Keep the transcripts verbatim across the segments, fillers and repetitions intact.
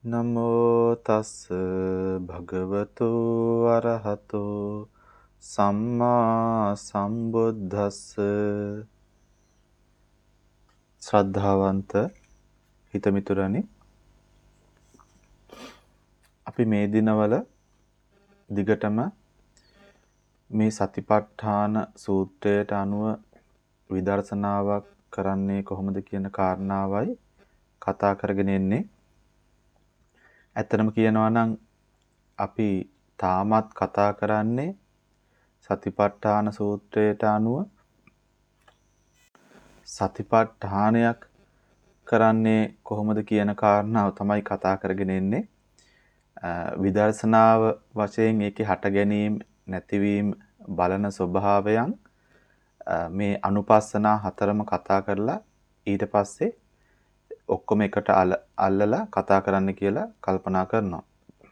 නමෝ තස් භගවතු අරහතෝ සම්මා සම්බුද්දස්ස. ශ්‍රද්ධාවන්ත හිතමිතුරනි, අපි මේ දිනවල දිගටම මේ සතිපට්ඨාන සූත්‍රයට අනුව විදර්ශනාවක් කරන්නේ කොහොමද කියන කාරණාවයි කතා කරගෙන එන්නේ. ඇත්තටම කියනවා නම් අපි තාමත් කතා කරන්නේ සතිපට්ඨාන සූත්‍රයට අනුව සතිපට්ඨානයක් කරන්නේ කොහොමද කියන කාරණාව තමයි කතා කරගෙන එන්නේ. විදර්ශනාව වශයෙන් ඒකේ හට ගැනීම නැතිවීම බලන ස්වභාවයන් මේ අනුපස්සනා හතරම කතා කරලා ඊට පස්සේ ඔක්කොම එකට අල්ලලා කතා කරන්න කියලා කල්පනා කරනවා.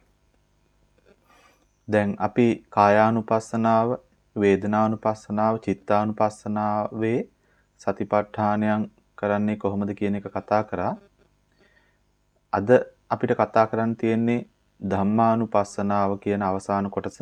දැන් අපි කායානුපස්සනාව, වේදනානුපස්සනාව, චිත්තානුපස්සනාවේ සතිපට්ඨානයන් කරන්නේ කොහොමද කියන එක කතා කරා. අද අපිට කතා කරන්න තියෙන්නේ ධම්මානුපස්සනාව කියන අවසාන කොටස.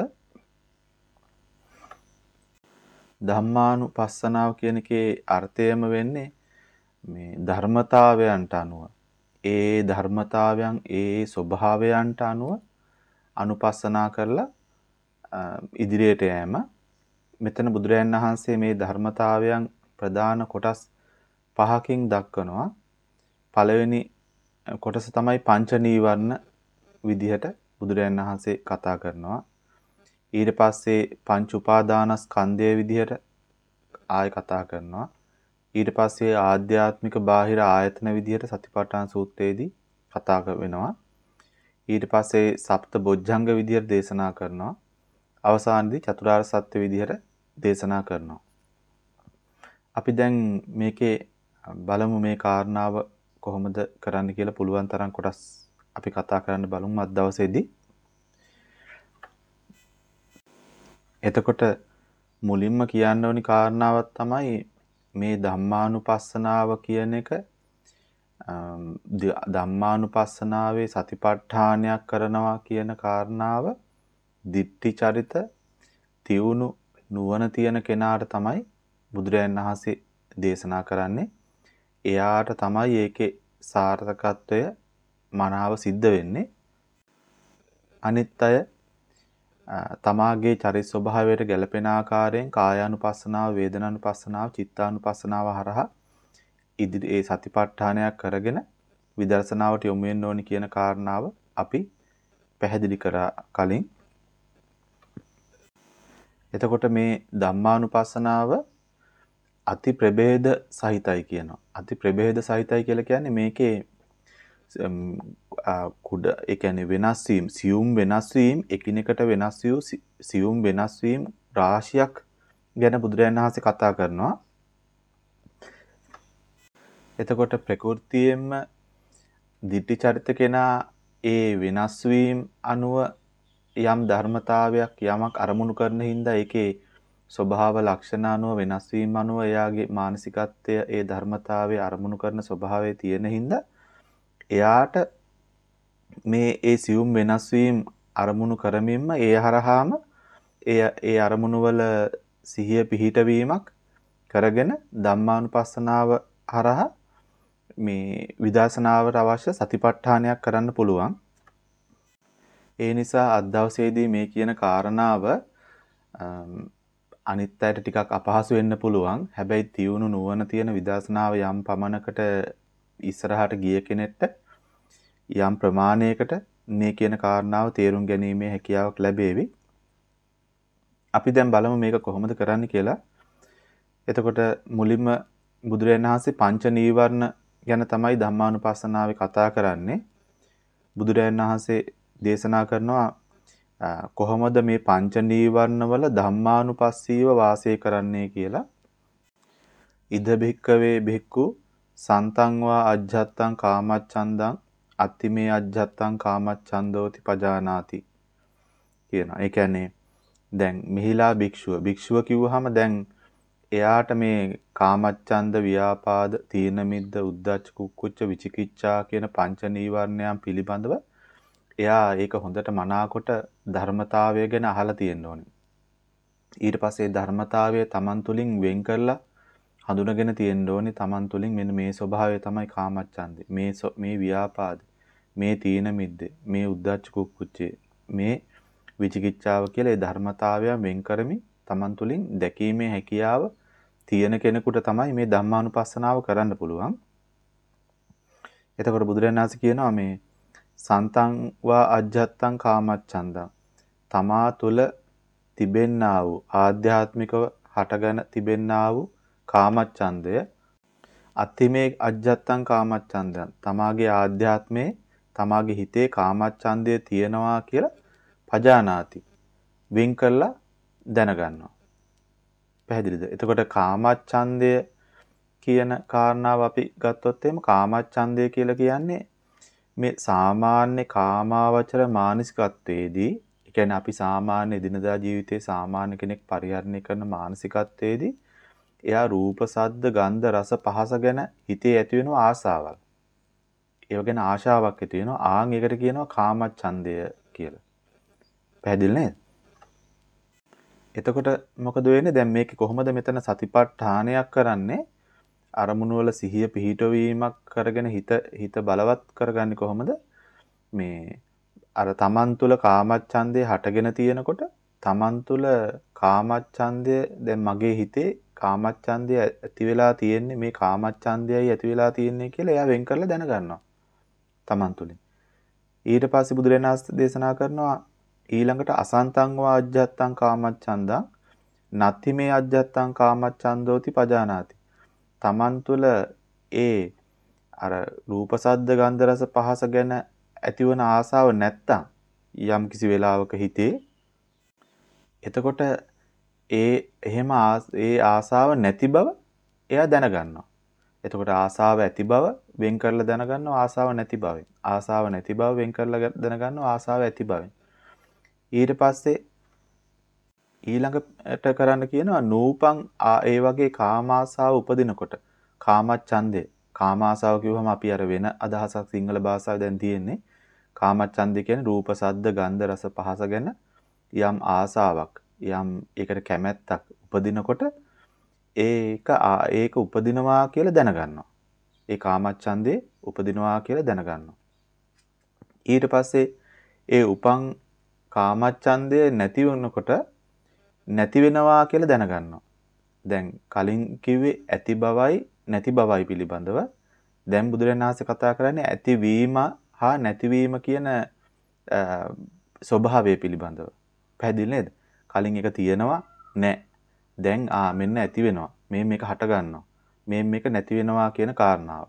ධම්මානුපස්සනාව කියන එකේ අර්ථයම වෙන්නේ මේ ධර්මතාවයන්ට අනුව, ඒ ධර්මතාවයන් ඒ ස්වභාවයන්ට අනුව අනුපස්සනා කරලා ඉදිරියට යෑම. මෙතන බුදුරජාණන් වහන්සේ මේ ධර්මතාවයන් ප්‍රධාන කොටස් පහකින් දක්වනවා. පළවෙනි කොටස තමයි පංච නීවරණ විදිහට බුදුරජාණන් වහන්සේ කතා කරනවා. ඊට පස්සේ පංච උපාදානස්කන්ධය විදිහට ආයෙ කතා කරනවා. ඊට පස්සේ ආධ්‍යාත්මික බාහිර ආයතන විදිහට සතිපට්ඨාන සූත්‍රයේදී කතා වෙනවා. ඊට පස්සේ සප්ත බොජ්ජංග විදිහට දේශනා කරනවා. අවසානයේදී චතුරාර්ය සත්‍ය විදිහට දේශනා කරනවා. අපි දැන් මේකේ බලමු මේ කාරණාව කොහොමද කරන්න කියලා. පුළුවන් තරම් කොටස් අපි කතා කරන්න බලමු අද දවසේදී. එතකොට මුලින්ම කියන්න ඕනි කාරණාවක් තමයි මේ ධම්මානුපස්සනාව කියන එක. ධම්මානුපස්සනාවේ සතිපට්ඨානයක් කරනවා කියන කාරණාව දිට්ඨි චරිත තියුණු නුවණ තියෙන කෙනාට තමයි බුදුරජාණන් වහන්සේ දේශනා කරන්නේ. එයාට තමයි ඒකේ සාර්ථකත්වය මනාව සිද්ධ වෙන්නේ. අනිත් අය තමාගේ චරිත ස්වභාවයට ගැළපෙන ආකාරයෙන් කායානුපස්සනාව, වේදනානුපස්සනාව, චිත්තානුපස්සනාව හරහා ඉදිරි ඒ සතිපට්ඨානයක් කරගෙන විදර්ශනාවට යොමු වෙන්න ඕනි කියන කාරණාව අපි පැහැදිලි කරා කලින්. එතකොට මේ ධම්මානුපස්සනාව අති ප්‍රභේද සහිතයි කියනවා. අති ප්‍රභේද සහිතයි කියලා කියන්නේ මේකේ කුඩ ඒ කියන්නේ වෙනස් වීම, සියුම් වෙනස් වීම, එකිනෙකට වෙනස් වූ සියුම් වෙනස් වීම රාශියක් ගැන බුදුරජාණන් වහන්සේ කතා කරනවා. එතකොට ප්‍රകൃතියෙන්ම දිට්ඨි චරිත කෙනා ඒ වෙනස් වීම අනුව යම් ධර්මතාවයක් යමක් අරමුණු කරන හින්දා ඒකේ ස්වභාව ලක්ෂණ අනුව වෙනස් වීම අනුව එයාගේ මානසිකත්වය ඒ ධර්මතාවයේ අරමුණු කරන ස්වභාවයේ තියෙන හින්දා එයාට මේ ඒ සියුම් වෙනස් වීම අරමුණු කරමින්ම ඒ හරහාම ඒ ඒ අරමුණු වල සිහිය පිහිටවීමක් කරගෙන ධම්මානුපස්සනාව හරහා මේ විදර්ශනාවට අවශ්‍ය සතිපට්ඨානයක් කරන්න පුළුවන්. ඒ නිසා අද දවසේදී මේ කියන කාරණාව අනිත් අයට ටිකක් අපහසු වෙන්න පුළුවන්. හැබැයි තියුණු නුවණ තියෙන විදර්ශනාව යම් පමණකට ඉස්සරහට ගිය කෙනෙක්ට යම් ප්‍රමාණයකට මේ කියන කාරණාව තේරුම් ගැනීමේ හැකියාවක් ලැබේවි. අපි දැන් බලමු මේක කොහොමද කරන්න කියලා. එතකොට මුලින්ම බුදුරජාණන් වහන්සේ පංච නීවරණ ගැන තමයි ධම්මානුපස්සනාවේ කතා කරන්නේ. බුදුරජාණන් වහන්සේ දේශනා කරනවා කොහොමද මේ පංච නීවරණ වල ධම්මානුපස්සීව වාසය කරන්නේ කියලා. ඉද භික්කවේ භික්ඛු සන්තං වා අජ්ජත්තං කාමච්ඡන්දං අත්තිමේ අජ්ජත්තං කාමච්ඡන්දෝති පජානාති කියනවා. ඒ කියන්නේ දැන් මිහිලා භික්ෂුව භික්ෂුව කිව්වහම දැන් එයාට මේ කාමච්ඡන්ද, ව්‍යාපාද, තීන මිද්ද, උද්ධච්ච, කුක්කුච්ච, විචිකිච්ඡා කියන පංච නීවරණයන් පිළිබඳව එයා ඒක හොඳට මනාකොට ධර්මතාවය ගැන අහලා තියෙන්න ඕනේ. ඊට පස්සේ ධර්මතාවය Taman තුලින් වෙන් කරලා හඳුනගෙන තියෙන්න ඕනේ Taman තුලින් මෙන්න මේ ස්වභාවය තමයි කාමච්ඡන්දේ. මේ මේ ව්‍යාපාද, මේ තීන මිද්දේ, මේ උද්ධච්ච කුක්කුච්චේ, මේ විචිකිච්ඡාව කියලා ඒ ධර්මතාවය වෙන් කරමින් Taman තුලින් දැකීමේ හැකියාව තියෙන කෙනෙකුට තමයි මේ ධම්මානුපස්සනාව කරන්න පුළුවන්. එතකොට බුදුරජාණන් වහන්සේ කියනවා මේ සන්තං වා අජ්ජත්තං කාමච්ඡන්දං තමා තුළ තිබෙන්නා වූ ආධ්‍යාත්මිකව හටගෙන තිබෙන්නා වූ කාමච්ඡන්දය අත්තිමේ අජ්ජත්තං කාමච්ඡන්දං තමාගේ ආධ්‍යාත්මේ තමාගේ හිතේ කාමච්ඡන්දය තියෙනවා කියලා පජානාති වින් කරලා දැනගන්නවා. පැහැදිලිද? එතකොට කාමච්ඡන්දය කියන කාරණාව අපි ගත්තොත් එහෙම කාමච්ඡන්දය කියලා කියන්නේ මේ සාමාන්‍ය කාමාවචර මානසිකත්වයේදී, ඒ කියන්නේ අපි සාමාන්‍ය දිනදා ජීවිතයේ සාමාන්‍ය කෙනෙක් පරිහරණය කරන මානසිකත්වයේදී එයා රූප, ශබ්ද, ගන්ධ, රස, පහස ගැන හිතේ ඇති වෙන ආසාවක්. ඒව ගැන ආශාවක් ඇති වෙනවා. ආන් ඒකට කියනවා කාමච්ඡන්දය කියලා. පැහැදිලි නේද? එතකොට මොකද වෙන්නේ? දැන් මේක කොහොමද මෙතන සතිපට්ඨානයක් කරන්නේ? අරමුණු වල සිහිය පිහිටවීමක් කරගෙන හිත හිත බලවත් කරගන්නේ කොහොමද? මේ අර තමන් තුළ කාමච්ඡන්දේ හටගෙන තියෙනකොට තමන් තුළ කාමච්ඡන්දය දැන් මගේ හිතේ කාමච්ඡන්දය ඇති වෙලා තියෙන්නේ මේ කාමච්ඡන්දයයි ඇති වෙලා තියෙන්නේ කියලා එයා වෙන් කරලා දැනගන්නවා තමන් තුළින්. ඊට පස්සේ බුදුරජාණන් වහන්සේ දේශනා කරනවා ඊළඟට අසන්තං වා අජ්ජත්තං කාමච්ඡන්දං නත්ති මේ අජ්ජත්තං කාමච්ඡන්දෝති පජානාති. තමන් තුළ ඒ අර රූප සද්ද ගන්ධ රස පහස ගැන ඇතිවන ආසාව නැත්තම් යම් කිසි වෙලාවක හිතේ එතකොට ඒ එහෙම ඒ ආසාව නැති බව එයා දැනගන්නවා. එතකොට ආසාව ඇති බව වෙන් කරලා දැනගන්නවා ආසාව නැති බවෙන්. ආසාව නැති බව වෙන් කරලා දැනගන්නවා ආසාව ඇති බවෙන්. ඊට පස්සේ ඊළඟට කරන්න කියනවා නූපං ඒ වගේ කාමාසාව උපදිනකොට කාමච්ඡන්දේ කාමාසාව කිව්වම අපි අර වෙන අදහසක් සිංහල භාෂාවේ දැන් තියෙන්නේ කාමච්ඡන්දේ කියන්නේ රූප සද්ද ගන්ධ රස පහස ගැන යම් ආසාවක් යම් ඒකට කැමැත්තක් උපදිනකොට ඒක ඒක උපදිනවා කියලා දැනගන්නවා. ඒ කාමච්ඡන්දේ උපදිනවා කියලා දැනගන්නවා. ඊට පස්සේ ඒ උපං කාමච්ඡන්දය නැති වෙනකොට නැති වෙනවා කියලා දැනගන්නවා. දැන් කලින් කිව්වේ ඇති බවයි නැති බවයි පිළිබඳව. දැන් බුදුරජාණන් වහන්සේ කතා කරන්නේ ඇතිවීම හා නැතිවීම කියන ස්වභාවය පිළිබඳව. පැහැදිලි නේද? කලින් එක තියෙනවා නැහැ. දැන් ආ මෙන්න ඇති වෙනවා. මේ මේක හට ගන්නවා. මේ මේක නැති වෙනවා කියන කාරණාව.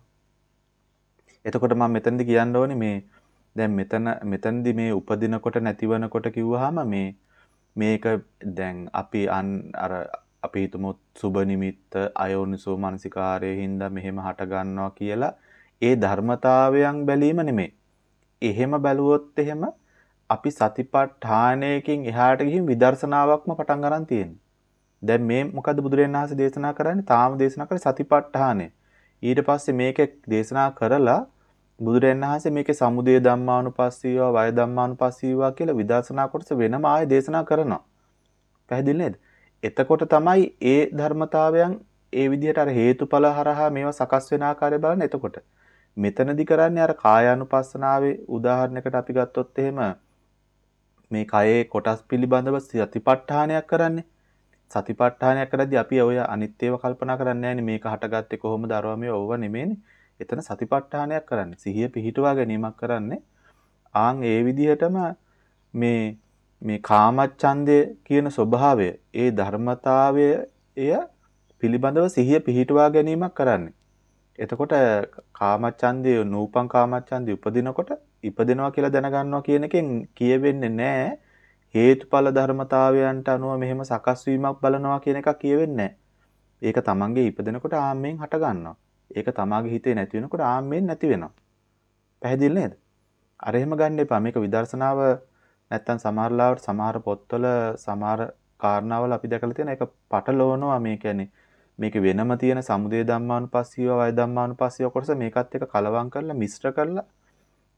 එතකොට මම මෙතනදි කියන්න ඕනේ මේ දැන් මෙතන මෙතනදි මේ උපදිනකොට නැතිවනකොට කිව්වහම මේ මේක දැන් අපි අර අපි හිතමු සුබ නිමිත්ත අයෝනිසෝ මනසිකාරයේ හින්දා මෙහෙම හට ගන්නවා කියලා ඒ ධර්මතාවයන් බැලීම නෙමෙයි. එහෙම බැලුවොත් එහෙම අපි සතිපට්ඨානයකින් එහාට ගිහින් විදර්ශනාවක්ම පටන් ගන්න තියෙන්නේ. දැන් මේ මොකද්ද බුදුරජාණන් වහන්සේ දේශනා කරන්නේ? තාම දේශනා කරේ සතිපට්ඨානය. ඊට පස්සේ මේක දේශනා කරලා බුදුරජාණන් වහන්සේ මේකේ සමුදය ධම්මානුපස්සීවා වය ධම්මානුපස්සීවා කියලා විදර්ශනා කොටස වෙනම ආයේ දේශනා කරනවා. පැහැදිලි නේද? එතකොට තමයි ඒ ධර්මතාවයන් ඒ විදිහට අර හේතුඵල හරහා මේවා සකස් වෙන ආකාරය බලන්න. එතකොට මෙතනදි කරන්නේ අර කායානුපස්සනාවේ උදාහරණයකට අපි ගත්තොත් එහෙම මේ කයේ කොටස් පිළිබඳව සතිපට්ඨානයක් කරන්නේ. සතිපට්ඨානයක් කරද්දී අපි ඔය අනිත්‍යව කල්පනා කරන්නේ නැහැනේ මේක හටගත්තේ කොහොමද අරවා මේ ඕව නෙමෙයිනේ. එතන සතිපට්ඨානයක් කරන්නේ. සිහිය පිහිටුවා ගැනීමක් කරන්නේ. ආන් ඒ විදිහටම මේ මේ කාමච්ඡන්දය කියන ස්වභාවය ඒ ධර්මතාවය එය පිළිබඳව සිහිය පිහිටුවා ගැනීමක් කරන්නේ. එතකොට කාමච්ඡන්දය නූපං කාමච්ඡන්දය උපදිනකොට ඉපදිනවා කියලා දැනගන්නවා කියන එකෙන් කියවෙන්නේ නැහැ හේතුඵල ධර්මතාවයන්ට අනුව මෙහෙම සකස් වීමක් බලනවා කියන එකක් කියවෙන්නේ නැහැ. ඒක තමන්ගේ ඉපදෙනකොට ආම්මෙන් හට ගන්නවා. ඒක තමාගේ හිතේ නැති වෙනකොට ආම්මෙන් නැති වෙනවා. පැහැදිලි නේද? අර එහෙම ගන්න එපා. මේක විදර්ශනාව නැත්තම් සමහර ලාවට සමහර පොත්වල සමහර කාරණාවල අපි දැකලා තියෙන එක පටලවනවා. මේ කියන්නේ මේක වෙනම තියෙන සමුදය ධම්මානුපස්සීව වය ධම්මානුපස්සීව කොටස මේකත් එක්ක කලවම් කරලා මිශ්‍ර කරලා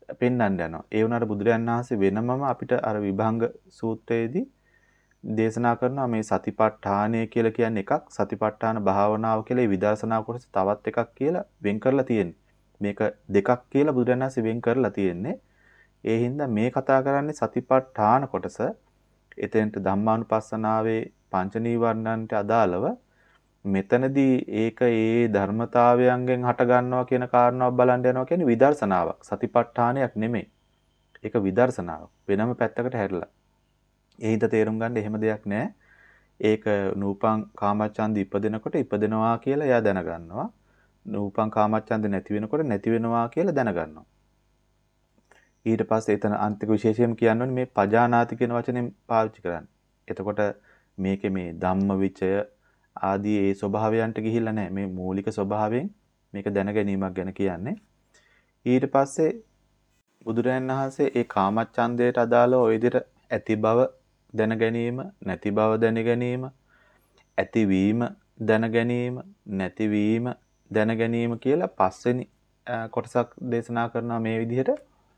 පෙන්වන්න යනවා. ඒ වුණාට බුදුරජාණන් වහන්සේ වෙනමම අපිට අර විභංග සූත්‍රයේදී දේශනා කරනවා මේ සතිපට්ඨානය කියලා කියන්නේ එකක්, සතිපට්ඨාන භාවනාව කියලා ඒ විදර්ශනා කොටස තවත් එකක් කියලා වෙන් කරලා තියෙන්නේ. මේක දෙකක් කියලා බුදුරජාණන් වහන්සේ වෙන් කරලා තියෙන්නේ. ඒ හින්දා මේ කතා කරන්නේ සතිපට්ඨාන කොටස. එතෙන්ට ධම්මානුපස්සනාවේ පංච නීවරණන්ට අදාළව මෙතනදී ඒක ඒ ධර්මතාවයන්ගෙන් හට ගන්නවා කියන කාරණාව බලන්න යනවා කියන්නේ විදර්ශනාවක්. සතිපට්ඨානයක් නෙමෙයි. ඒක විදර්ශනාවක්. වෙනම පැත්තකට හැරිලා. ඒ හිත තේරුම් ගන්න එහෙම දෙයක් නැහැ. ඒක නූපං කාමච්ඡන්ද ඉපදෙනකොට ඉපදෙනවා කියලා එයා දැනගන්නවා. නූපං කාමච්ඡන්ද නැති වෙනකොට නැති වෙනවා කියලා දැනගන්නවා. ඊට පස්සේ එතන අන්තික විශේෂයෙන් කියන්නේ මේ පජානාති කියන වචනේ පාවිච්චි කරන්නේ. එතකොට මේකේ මේ ධම්මවිචය ආදී ඒ ස්වභාවයන්ට ගිහිල්ලා නැහැ. මේ මූලික ස්වභාවයෙන් මේක දැන ගැනීමක් ගැන කියන්නේ. ඊට පස්සේ බුදුරජාණන් වහන්සේ ඒ කාමච්ඡන්දයට අදාළව ওই විදිහට ඇති බව දැන ගැනීම, නැති බව දැන ගැනීම, ඇතිවීම දැන ගැනීම, නැතිවීම දැන ගැනීම කියලා පස්වෙනි කොටසක් දේශනා කරනවා මේ විදිහට.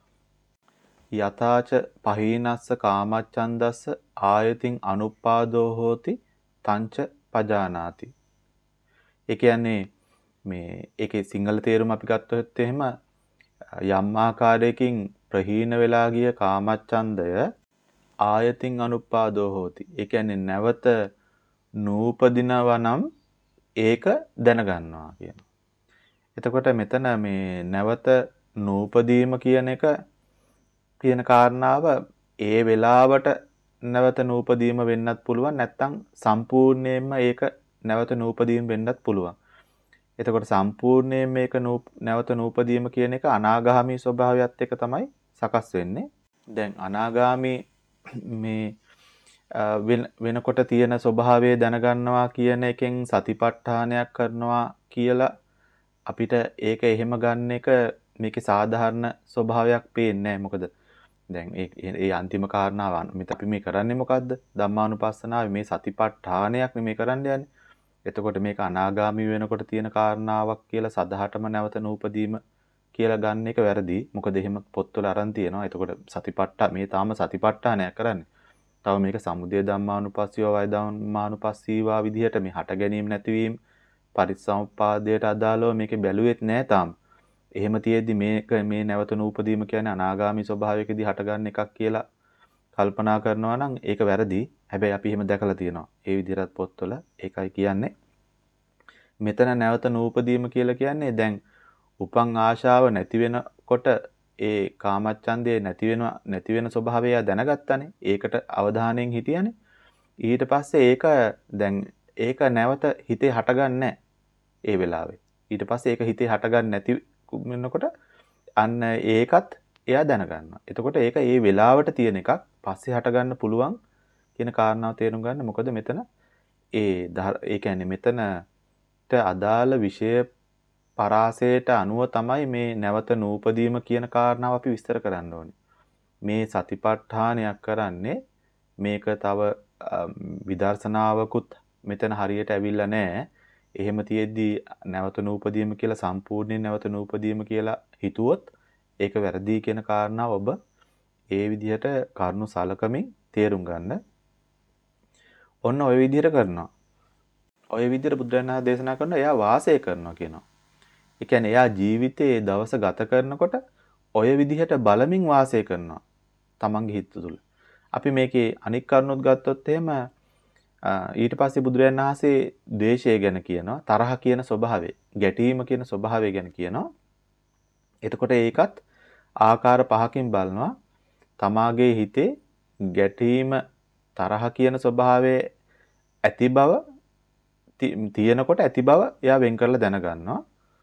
යතාච පහීනස්ස කාමච්ඡන්දස්ස ආයතින් අනුපාදෝ හෝති තංච පජානාති. ඒ කියන්නේ මේ ඒකේ සිංහල තේරුම අපි ගත්තොත් එහෙම යම් ආකාරයකින් ප්‍රහීන වෙලා ගිය කාමච්ඡන්දය ආයතින් අනුපාදෝ හෝති. ඒ කියන්නේ නැවත නූපදිනවා නම් ඒක දැනගන්නවා කියනවා. එතකොට මෙතන මේ නැවත නූපදීම කියන එක කියන කාරණාව ඒ වෙලාවට නැවත නූපදීම වෙන්නත් පුළුවන්, නැත්නම් සම්පූර්ණයෙන්ම ඒක නැවත නූපදීම වෙන්නත් පුළුවන්. එතකොට සම්පූර්ණයෙන් මේක නැවත නූපදීම කියන එක අනාගාමී ස්වභාවයත් එක්ක තමයි සකස් වෙන්නේ. දැන් අනාගාමී මේ වෙනකොට තියෙන ස්වභාවය දැනගන්නවා කියන එකෙන් සතිපට්ඨානයක් කරනවා කියලා අපිට ඒක එහෙම ගන්න එක මේකේ සාධාරණ ස්වභාවයක් පේන්නේ නැහැ. මොකද දැන් ඒ ඒ අන්තිම කාරණාව මෙත අපි මේ කරන්නේ මොකද්ද? ධම්මානුපස්සනාවේ මේ සතිපට්ඨානයක් මේ කරන්න යන්නේ. එතකොට මේක අනාගාමී වෙනකොට තියෙන කාරණාවක් කියලා සදහටම නැවත නූපදීම කියලා ගන්න එක වැරදි. මොකද එහෙම පොත්වල අරන් තියෙනවා. එතකොට සතිපට්ඨා මේ තාම සතිපට්ඨානයක් කරන්නේ. තව මේක සමුදය ධම්මානුපස්සීව වය ධම්මානුපස්සීවා විදිහට මේ හට ගැනීම නැතිවීම පරිසම්පාදයට අදාළව මේක බැලුවෙත් නැහැ තාම. එහෙම තියෙද්දි මේක මේ නැවත නූපදීම කියන්නේ අනාගාමී ස්වභාවයකදී හටගන්න එකක් කියලා කල්පනා කරනවා නම් ඒක වැරදි. හැබැයි අපි එහෙම දැකලා තියෙනවා. ඒ විදිහට පොත්වල ඒකයි කියන්නේ. මෙතන නැවත නූපදීම කියලා කියන්නේ දැන් උපං ආශාව නැති වෙනකොට ඒ කාමච්ඡන්දේ නැති වෙනවා නැති වෙන ස්වභාවය දැනගත්තානේ. ඒකට අවධානයෙන් හිටියානේ. ඊට පස්සේ ඒක දැන් ඒක නැවත හිතේ හටගන්නේ ඒ වෙලාවේ. ඊට පස්සේ ඒක හිතේ හටගන්නේ නැති වෙනකොට අන්න ඒකත් එයා දැනගන්නවා. එතකොට ඒක ඒ වෙලාවට තියෙන එකක් පස්සේ හටගන්න පුළුවන් කියන කාරණාව තේරුම් ගන්න. මොකද මෙතන ඒ ඒ කියන්නේ මෙතනට අදාළ විෂය පරාසයට අනුව තමයි මේ නැවත නූපදීම කියන කාරණාව අපි විස්තර කරන්න ඕනේ. මේ සතිපට්ඨානයක් කරන්නේ මේක තව විදර්ශනාවකුත් මෙතන හරියට ඇවිල්ලා නැහැ. එහෙම තියෙද්දි නැවත නූපදීම කියලා සම්පූර්ණයෙන් නැවත නූපදීම කියලා හිතුවොත් ඒක වැරදි කියන කාරණාව ඔබ ඒ විදිහට කරුණු සලකමින් තේරුම් ගන්න. ඔන්න ඔය විදිහට කරනවා. ඔය විදිහට බුදුරජාණන් දේශනා කරනවා එයා වාසය කරනවා කියනවා. ඒ කියන්නේ එයා ජීවිතයේ දවස ගත කරනකොට ඔය විදිහට බලමින් වාසය කරනවා. තමන්ගේ හිත තුළ. අපි මේකේ අනික් කරුණුත් ගත්තොත් එහෙම ඊට පස්සේ බුදුරජාණන් වහන්සේ ද්වේෂය ගැන කියනවා, තරහ කියන ස්වභාවය, ගැටීම කියන ස්වභාවය ගැන කියනවා. එතකොට ඒකත් ආකාර පහකින් බලනවා. තමාගේ හිතේ ගැටීම, තරහ කියන ස්වභාවයේ ඇති බව තියෙනකොට ඇති බව එයා වෙන් කරලා දැනගන්නවා.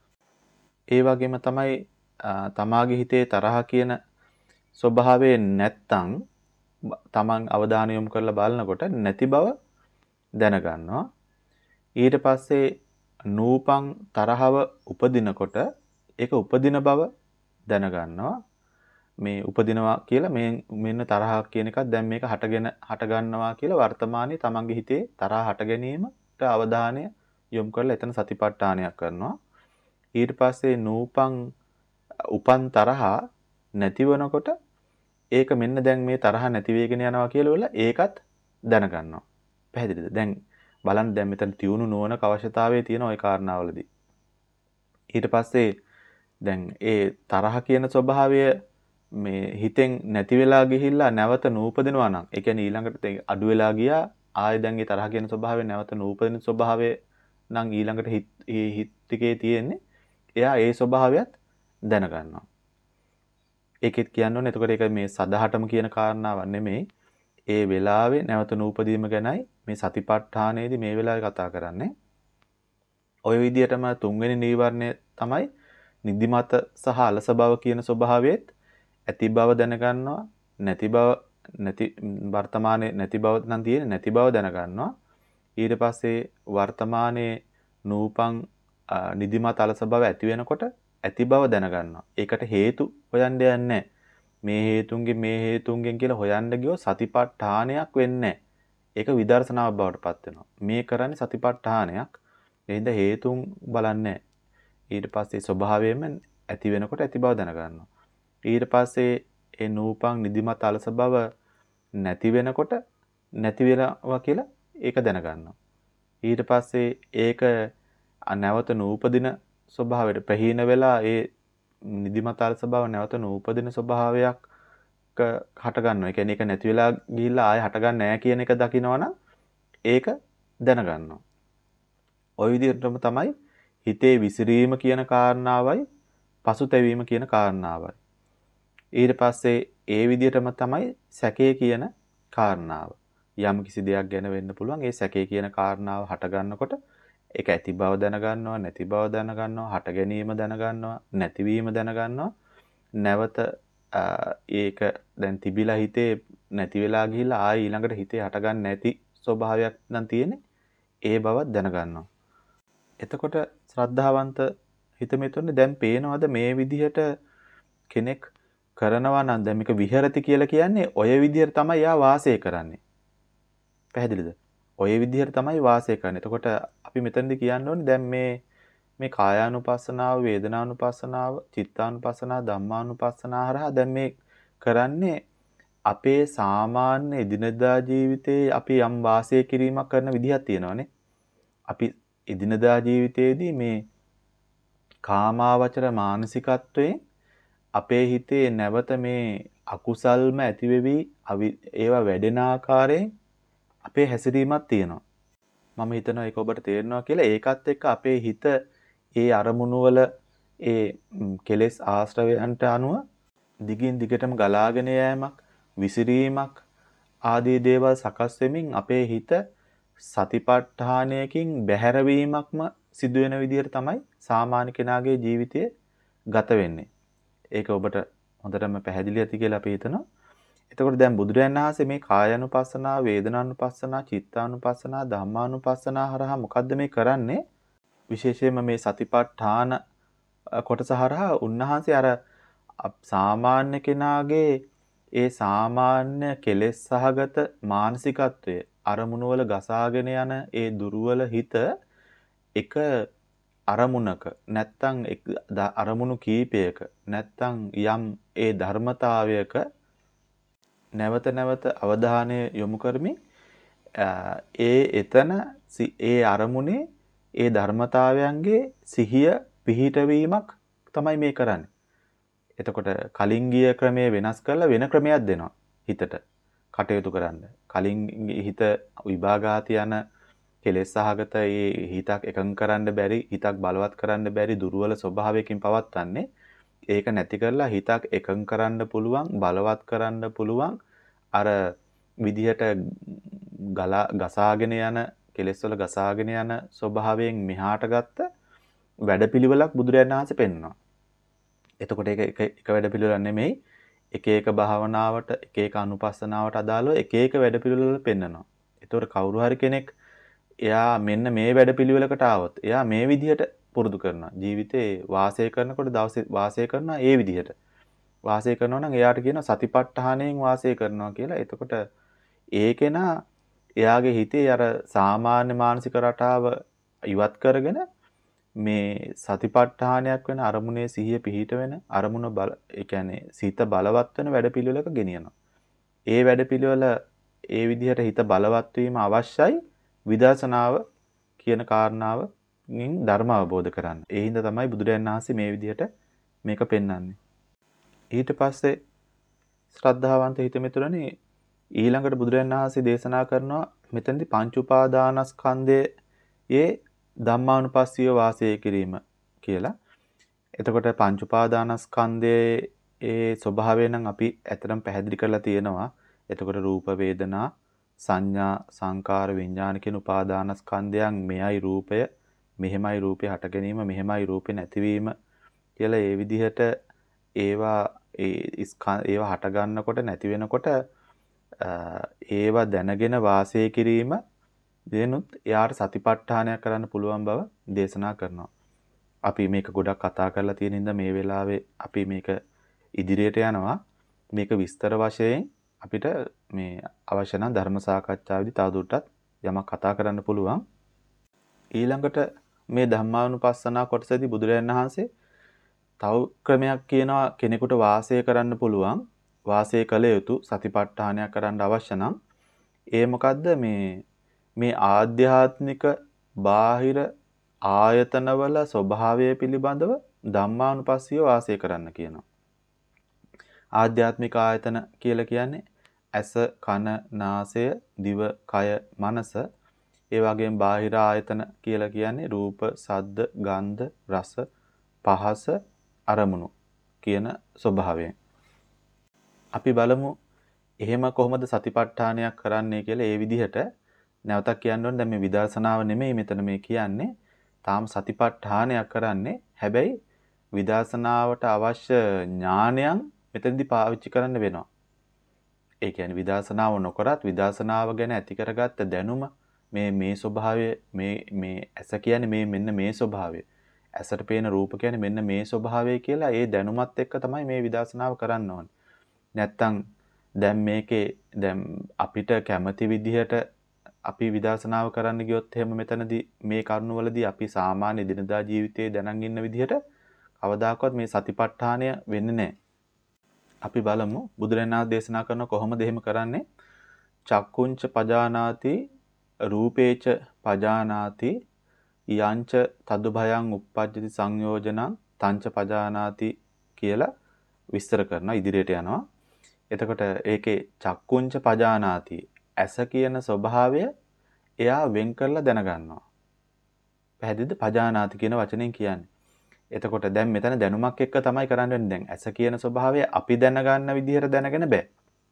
ඒ වගේම තමයි තමාගේ හිතේ තරහ කියන ස්වභාවය නැත්තම් තමන් අවධානය යොමු කරලා බලනකොට නැති බව දැනගන්නවා. ඊට පස්සේ නූපං තරහව උපදිනකොට ඒක උපදින බව දැනගන්නවා. මේ උපදිනවා කියලා මේ මෙන්න තරහක් කියන එකක් දැන් මේක හටගෙන හට ගන්නවා කියලා වර්තමානයේ තමන්ගේ හිතේ තරහ හට ගැනීමට අවධානය යොමු කරලා එතන සතිපට්ඨානයක් කරනවා. ඊට පස්සේ නූපං උපන් තරහ නැති වෙනකොට ඒක මෙන්න දැන් මේ තරහ නැති වෙගෙන යනවා කියලා වල ඒකත් දැනගන්නවා. පැහැදිලිද? දැන් බලන්න දැන් මෙතන තියුණු නොවන අවශ්‍යතාවයේ තියෙන ওই කාරණාවලදී. ඊට පස්සේ දැන් ඒ තරහ කියන ස්වභාවය මේ හිතෙන් නැති වෙලා ගිහිල්ලා නැවත නූපදිනවා නම් ඒ කියන්නේ ඊළඟට අඩු වෙලා ගියා ආයෙ දැන් ඒ තරහ කියන ස්වභාවය නැවත නූපදින ස්වභාවය නම් ඊළඟට හිත හිත ටිකේ තියෙන්නේ එයා ඒ ස්වභාවයත් දැනගන්නවා. ඒකෙත් කියන්න ඕනේ එතකොට ඒක මේ සදහටම කියන කාරණාවක් නෙමෙයි. ඒ වෙලාවේ නැවත නූපදීම ගැනයි මේ සතිපට්ඨානයේදී මේ වෙලාවේ කතා කරන්නේ. ওই විදිහටම තුන්වෙනි නීවරණය තමයි නිදිමත සහ අලස බව කියන ස්වභාවයේත් ඇති බව දැනගන්නවා නැති බව නැති වර්තමානයේ නැති බව නම් තියෙන්නේ නැති බව දැනගන්නවා. ඊට පස්සේ වර්තමානයේ නූපං නිදිමත අලස බව ඇති වෙනකොට ඇති බව දැනගන්නවා. ඒකට හේතු හොයන්න යන්නේ මේ හේතුන්ගෙන් මේ හේතුන්ගෙන් කියලා හොයන්න ගියොත් සතිපට්ඨානයක් වෙන්නේ ඒක විදර්ශනාවක් බවට පත් වෙනවා. මේ කරන්නේ සතිපට්ඨානයක්. එහෙනම් හේතුන් බලන්නේ ඊට පස්සේ ස්වභාවයෙන්ම ඇති වෙනකොට ඇති බව දැනගන්නවා. ඊට පස්සේ ඒ නූපං නිදිමත අලස බව නැති වෙනකොට නැති වෙනවා කියලා ඒක දැනගන්නවා. ඊට පස්සේ ඒක නැවත නූපදින ස්වභාවයට ප්‍රහීන වෙලා ඒ නිදිමත අලස බව නැවත නූපදින ස්වභාවයක් හට ගන්නවා. ඒ කියන්නේ ඒක නැති වෙලා ගිහිල්ලා ආයෙ හට ගන්න නැහැ කියන එක දකිනවනම් ඒක දැනගන්නවා. ওই විදිහටම තමයි හිතේ විසිරීම කියන කාරණාවයි පසුතැවීම කියන කාරණාවයි. ඊට පස්සේ ඒ විදිහටම තමයි සැකේ කියන කාරණාව. යම් කිසි දෙයක් ගැන වෙන්න පුළුවන්. ඒ සැකේ කියන කාරණාව හට ගන්නකොට ඒක ඇති බව දැනගන්නවා, නැති බව දැනගන්නවා, හට ගැනීම දැනගන්නවා, නැතිවීම දැනගන්නවා. නැවත ඒක දැන් තිබිලා හිතේ නැති වෙලා ගිහිල්ලා ආයි ඊළඟට හිතේ හටගන්න නැති ස්වභාවයක් නම් තියෙන්නේ. ඒ බවත් දැනගන්නවා. එතකොට ශ්‍රද්ධාවන්ත හිත මෙතුනේ දැන් පේනවද මේ විදිහට කෙනෙක් කරනවා නම් දැන් මේක විහෙරති කියලා කියන්නේ ඔය විදිහට තමයි යා වාසය කරන්නේ. පැහැදිලිද? ඔය විදිහට තමයි වාසය කරන්නේ. එතකොට අපි මෙතනදී කියන්න ඕනේ දැන් මේ මේ කායානුපස්සනාව, වේදනානුපස්සනාව, චිත්තානුපස්සනාව, ධම්මානුපස්සනාව හරහා දැන් මේ කරන්නේ අපේ සාමාන්‍ය එදිනදා ජීවිතයේ අපි යම් වාසය කිරීමක් කරන විදිහක් තියෙනවානේ. අපි එදිනදා ජීවිතයේදී මේ කාමාවචර මානසිකත්වයෙන් අපේ හිතේ නැවත මේ අකුසල්ම ඇතිවෙවි ඒවා වැඩෙන ආකාරයෙන් අපේ හැසිරීමක් තියෙනවා. මම හිතනවා ඒක ඔබට තේරෙනවා කියලා. ඒකත් එක්ක අපේ හිත ඒ අරමුණු වල ඒ කෙලෙස් ආශ්‍රවයන්ට අනුව දිගින් දිගටම ගලාගෙන යෑමක්, විසිරීමක් ආදී දේවල් සකස් වෙමින් අපේ හිත සතිපට්ඨානයකින් බැහැරවීමක්ම සිදුවෙන විදිහට තමයි සාමාන්‍ය කෙනාගේ ජීවිතය ගත වෙන්නේ. ඒක ඔබට හොඳටම පැහැදිලි ඇති කියලා අපි හිතනවා. එතකොට දැන් බුදුරජාණන් වහන්සේ මේ කායानुපස්සනා, වේදනානුපස්සනා, චිත්තානුපස්සනා, ධම්මානුපස්සනා හරහා මොකද්ද මේ කරන්නේ? විශේෂයෙන්ම මේ සතිපට්ඨාන කොටස හරහා උන්වහන්සේ අර සාමාන්‍ය කෙනාගේ ඒ සාමාන්‍ය කෙලෙස් සහගත මානසිකත්වය අරමුණු වල ගසාගෙන යන ඒ දුර්වල හිත එක අරමුණක නැත්තම් අරමුණු කීපයක නැත්තම් යම් ඒ ධර්මතාවයක නැවත නැවත අවධානය යොමු කරමින් ඒ එතන ඒ අරමුණේ ඒ ධර්මතාවයන්ගේ සිහිය පිහිටවීමක් තමයි මේ කරන්නේ. එතකොට කලින් ගිය ක්‍රමය වෙනස් කරලා වෙන ක්‍රමයක් දෙනවා හිතට කටයුතු කරන්න. කලින් හිත විභාගාති යන කෙලෙස් සහගත ඒ හිතක් එකඟ කරන්න බැරි, හිතක් බලවත් කරන්න බැරි දුර්වල ස්වභාවයකින් පවත්න්නේ. ඒක නැති කරලා හිතක් එකඟ කරන්න පුළුවන්, බලවත් කරන්න පුළුවන් අර විදිහට ගලා ගසාගෙන යන කෙලෙස් වල ගසාගෙන යන ස්වභාවයෙන් මෙහාට ගත්ත වැඩපිළිවෙලක් බුදුරජාණන් වහන්සේ පෙන්වනවා. එතකොට ඒක එක එක වැඩපිළිවෙලක් නෙමෙයි. එක එක භාවනාවට, එක එක අනුපස්සනාවට අදාළව එක එක වැඩපිළිවෙල පෙන්වනවා. ඒතකොට කවුරු හරි කෙනෙක් එයා මෙන්න මේ වැඩපිළිවෙලකට ආවොත් එයා මේ විදිහට පුරුදු කරනවා. ජීවිතේ වාසය කරනකොට දවසේ වාසය කරනවා ඒ විදිහට. වාසය කරනවා නම් එයාට කියනවා සතිපට්ඨානයෙන් වාසය කරනවා කියලා. එතකොට ඒකේනා එයාගේ හිතේ අර සාමාන්‍ය මානසික රටාව ඉවත් කරගෙන මේ සතිපට්ඨානයක් වෙන අරමුණේ සිහිය පිහිට වෙන අරමුණ බල ඒ කියන්නේ සිත බලවත් වෙන වැඩපිළිවෙලක ගෙනියනවා. ඒ වැඩපිළිවෙල ඒ විදිහට හිත බලවත් වීම අවශ්‍යයි විදර්ශනාව කියන කාරණාවකින් ධර්ම අවබෝධ කරන්න. ඒ හින්දා තමයි බුදුරජාණන් වහන්සේ මේ විදිහට මේක පෙන්වන්නේ. ඊට පස්සේ ශ්‍රද්ධාවන්ත හිතමිතුරනේ ඊළඟට බුදුරජාණන් වහන්සේ දේශනා කරනවා මෙතනදී පංච උපාදානස්කන්ධයේ ධම්මානුපස්සීව වාසය කිරීම කියලා. එතකොට පංච උපාදානස්කන්ධයේ ඒ ස්වභාවය නම් අපි ඇත්තටම පැහැදිලි කරලා තියෙනවා. එතකොට රූප වේදනා සංඥා සංකාර විඥාන කියන උපාදානස්කන්ධයන් මෙයයි රූපය මෙහෙමයි රූපේ හට ගැනීම මෙහෙමයි රූපේ නැතිවීම කියලා ඒ විදිහට ඒවා ඒ ඒවා හට ගන්නකොට නැති වෙනකොට ඒවා දැනගෙන වාසය කිරීම දෙනුත් එයාට සතිපට්ඨානයක් කරන්න පුළුවන් බව දේශනා කරනවා. අපි මේක ගොඩක් කතා කරලා තියෙන හින්දා මේ වෙලාවේ අපි මේක ඉදිරියට යනවා. මේක විස්තර වශයෙන් අපිට මේ අවශ්‍ය නම් ධර්ම සාකච්ඡාවේදී තවදුරටත් යමක් කතා කරන්න පුළුවන්. ඊළඟට මේ ධම්මානුපස්සනා කොටසදී බුදුරජාණන් වහන්සේ තව ක්‍රමයක් කියනවා කෙනෙකුට වාසය කරන්න පුළුවන්. වාසය කළ යුතු සතිපට්ඨානයක් කරන්න අවශ්‍ය නම් ඒ මොකද්ද මේ මේ ආධ්‍යාත්මික බාහිර ආයතනවල ස්වභාවය පිළිබඳව ධම්මානුපස්සීව වාසය කරන්න කියනවා. ආධ්‍යාත්මික ආයතන කියලා කියන්නේ ඇස, කන, නාසය, දිව, කය, මනස. ඒ වගේම බාහිර ආයතන කියලා කියන්නේ රූප, ශබ්ද, ගන්ධ, රස, පහස, අරමුණු කියන ස්වභාවයෙන්. අපි බලමු එහෙම කොහොමද සතිපට්ඨානයක් කරන්නේ කියලා. ඒ විදිහට නැවතක් කියන්න ඕනේ දැන් මේ විදර්ශනාව නෙමෙයි මෙතන මේ කියන්නේ. තාම සතිපට්ඨානයක් කරන්නේ. හැබැයි විදර්ශනාවට අවශ්‍ය ඥානයන් මෙතනදී පාවිච්චි කරන්න වෙනවා. ඒ කියන්නේ විදර්ශනාව නොකරත් විදර්ශනාව ගැන ඇති කරගත්ත දැනුම මේ මේ ස්වභාවය මේ මේ ඇස කියන්නේ මේ මෙන්න මේ ස්වභාවය. ඇසට පේන රූප කියන්නේ මෙන්න මේ ස්වභාවය කියලා ඒ දැනුමත් එක්ක තමයි මේ විදර්ශනාව කරන්න ඕනේ. නැත්තම් දැන් මේකේ දැන් අපිට කැමති විදිහට අපි විදර්ශනාව කරන්න ගියොත් එහෙම මෙතනදී මේ කරුණවලදී අපි සාමාන්‍ය දිනදා ජීවිතයේ දැනන් ඉන්න විදිහට කවදාකවත් මේ සතිපට්ඨානය වෙන්නේ නැහැ. අපි බලමු බුදුරජාණන් වහන්සේ දේශනා කරන කොහොමද එහෙම කරන්නේ? චක්කුංච පජානාති රූපේච පජානාති යංච තදුභයං uppajjati සංයෝජනං තංච පජානාති කියලා විස්තර කරනවා ඉදිරියට යනවා. එතකොට ඒකේ චක්කුංච පජානාති ඇස කියන ස්වභාවය එයා වෙන් කරලා දැනගන්නවා. පැහැදිලිද? පජානාති කියන වචනෙන් කියන්නේ. එතකොට දැන් මෙතන දැනුමක් එක්ක තමයි කරන්න වෙන්නේ. දැන් ඇස කියන ස්වභාවය අපි දැනගන්න විදිහට දැනගෙන බෑ.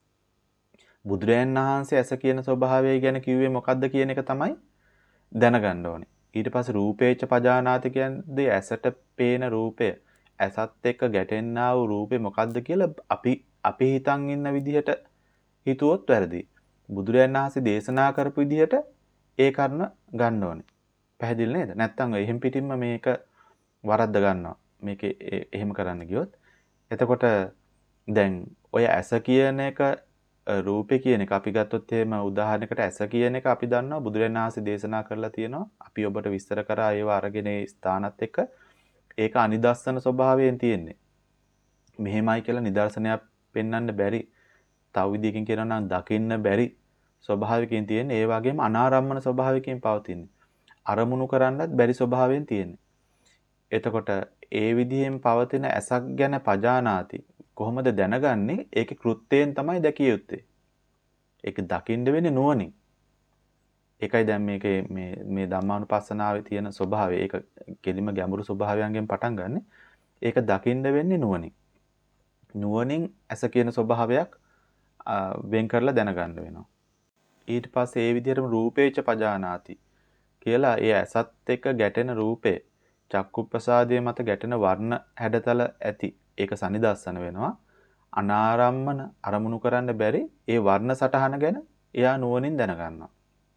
බුදුරයන් වහන්සේ ඇස කියන ස්වභාවය ගැන කිව්වේ මොකද්ද කියන එක තමයි දැනගන්න ඕනේ. ඊට පස්සේ රූපේච පජානාති කියන්නේ ඇසට පේන රූපය. ඇසත් එක්ක ගැටෙන්නා වූ රූපේ මොකද්ද කියලා අපි අපි හිතන් ඉන්න විදිහට හිතුවොත් වැරදි. බුදුරයන් වහන්සේ දේශනා කරපු විදිහට ඒ කර්ම ගන්න ඕනේ. පැහැදිලි නේද? නැත්තම් එහෙම් පිටින්ම මේක වරද්ද ගන්නවා. මේක එහෙම කරන්න ගියොත්. එතකොට දැන් ඔය ඇස කියන එක රූපේ කියන එක අපි ගත්තොත් එහෙම උදාහරණයකට ඇස කියන එක අපි දන්නවා බුදුරජාණන් වහන්සේ දේශනා කරලා තියෙනවා. අපි ඔබට විස්තර කරා ඒව අරගෙන ඒ ස්ථානත් එක්ක ඒක අනිදස්සන ස්වභාවයෙන් තියෙන්නේ. මෙහෙමයි කියලා නිදර්ශනයක් පෙන්වන්න බැරි. තව විදිහකින් කියනවා නම් දකින්න බැරි ස්වභාවයකින් තියෙන්නේ. ඒ වගේම අනාරම්මන ස්වභාවයකින් පවතින්නේ. අරමුණු කරන්නත් බැරි ස්වභාවයෙන් තියෙන්නේ. එතකොට ඒ විදිහෙන් පවතින ඇසක් ගැන පජානාති කොහොමද දැනගන්නේ? ඒකේ කෘත්‍යයෙන් තමයි දැකිය යුත්තේ. ඒක දකින්න වෙන්නේ නුවණින්. ඒකයි දැන් මේකේ මේ මේ ධම්මානුපස්සනාවේ තියෙන ස්වභාවය. ඒක කෙලිම ගැඹුරු ස්වභාවයන්ගෙන් පටන් ගන්න. ඒක දකින්න වෙන්නේ නුවණින්. නුවණින් ඇස කියන ස්වභාවයක් වෙන් කරලා දැනගන්න වෙනවා. ඊට පස්සේ ඒ විදිහටම රූපේච පජානාති කියලා ඒ ඇසත් එක්ක ගැටෙන රූපේ චක්කුප්‍රසාදයේ මත ගැටෙන වර්ණ හැඩතල ඇති. ඒක සනිදස්සන වෙනවා. අනාරම්මන අරමුණු කරන්න බැරි ඒ වර්ණ සටහන ගැන එයා නුවණින් දැනගන්නවා.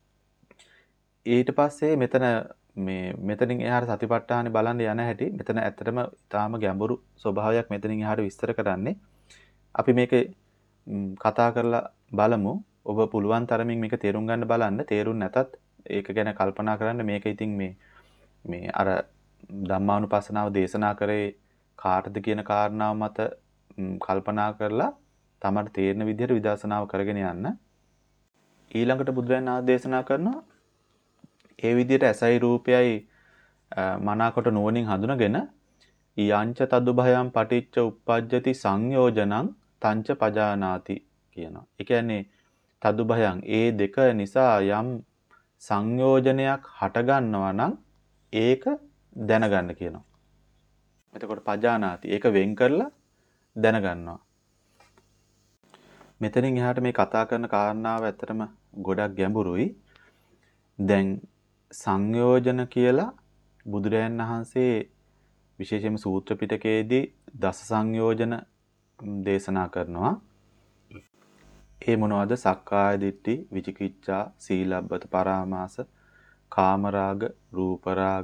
ඊට පස්සේ මෙතන මේ මෙතනින් එහාට සතිපට්ඨානෙ බලන්න යන හැටි මෙතන ඇත්තටම ඊටාම ගැඹුරු ස්වභාවයක් මෙතනින් එහාට විස්තර කරන්නේ. අපි මේකේ කතා කරලා බලමු. ඔබ පුළුවන් තරමින් මේක තේරුම් ගන්න බලන්න. තේරුම් නැතත් ඒක ගැන කල්පනා කරන්න. මේක ඉතින් මේ මේ අර ධම්මානුපස්සනාව දේශනා කරේ කාටද කියන කාරණාව මත කල්පනා කරලා තමට තේරෙන විදිහට විදර්ශනාව කරගෙන යන්න. ඊළඟට බුදුරජාණන් වහන්සේ දේශනා කරනවා ඒ විදිහට ඇසයි රූපයයි මනාකොට නුවණින් හඳුනගෙන යංච තදුභයං පටිච්ච උප්පජ්ජති සංයෝජනං තංච පජානාති කියනවා. ඒ කියන්නේ තදුභයං ඒ දෙක නිසා යම් සංයෝජනයක් හට ගන්නවා නම් ඒක දැනගන්න කියනවා. එතකොට පජානාති ඒක වෙන් කරලා දැනගන්නවා. මෙතනින් එහාට මේ කතා කරන කාරණාව ඇත්තටම ගොඩක් ගැඹුරුයි. දැන් සංයෝජන කියලා බුදුරජාණන් වහන්සේ විශේෂයෙන්ම සූත්‍ර පිටකයේදී දස සංයෝජන දේශනා කරනවා. ඒ මොනවද? සක්කාය දිට්ඨි, විචිකිච්ඡා, සීලබ්බත පරාමාස, කාමරාග, රූපරාග,